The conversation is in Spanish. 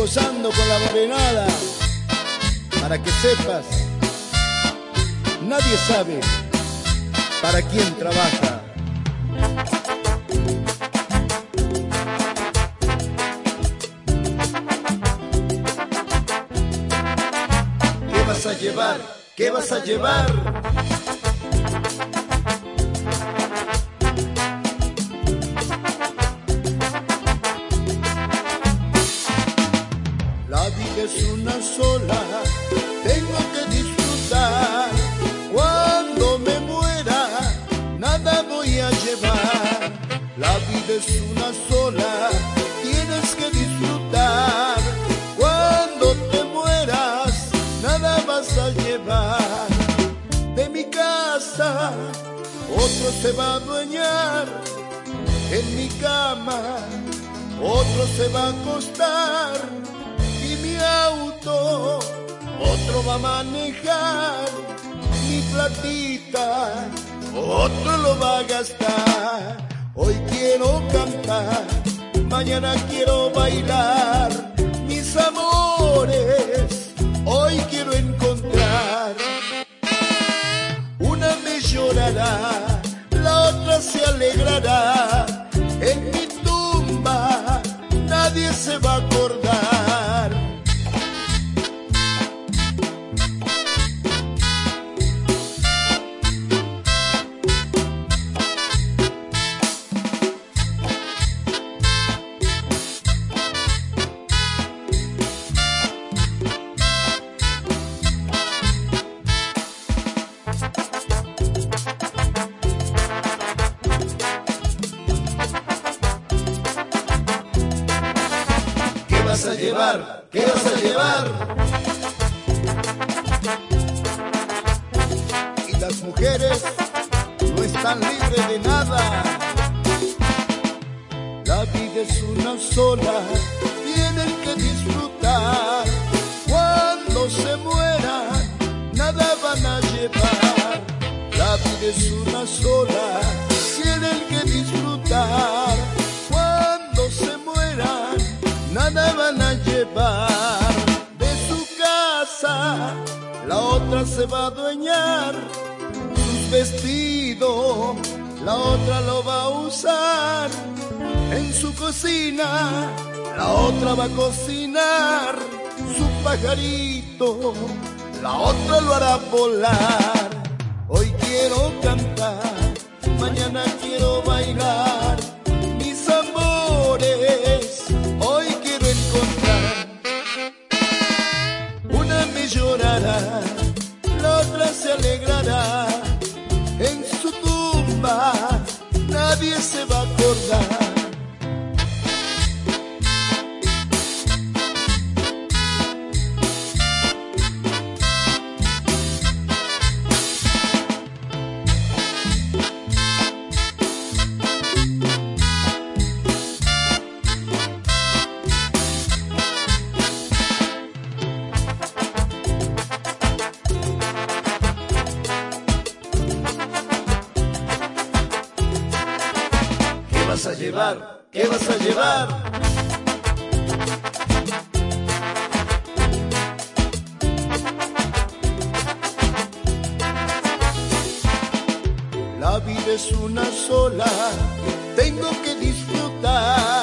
gozando con la morenada. Para que sepas, nadie sabe para quién trabaja. ¿Qué vas a llevar? ¿Qué vas a llevar? La vida es una sola, tengo que disfrutar. Cuando me muera, nada voy a llevar. La vida es una sola, tienes que disfrutar. Cuando te mueras, nada vas a llevar. De mi casa, otro se va a adueñar. En mi cama, otro se va a acostar. Y mi auto, otro va a manejar. Mi platita, otro lo va a gastar. Hoy quiero cantar, mañana quiero bailar. Mis amores, hoy quiero encontrar. Una me llorará, la otra se alegrará. En mi tumba nadie se va a acordar. ¿Qué vas a llevar? ¿Qué vas a llevar? Y las mujeres no están libres de nada. La vida es una sola, tienen que disfrutar. Cuando se mueran, nada van a llevar. La vida es una sola, tienen que disfrutar. Cuando se mueran, nada van a llevar. De su casa, la otra se va a adueñar. Sus vestidos, la otra lo va a usar. En su cocina, la otra va a cocinar. Su pajarito, la otra lo hará volar. Hoy quiero cantar, mañana quiero bailar. Mis amores, hoy quiero encontrar. Una me llorará, la otra se alegrará. En su tumba nadie se va a acordar. ¿Qué vas a llevar? ¿Qué vas a llevar? La vida es una sola, tengo que disfrutar.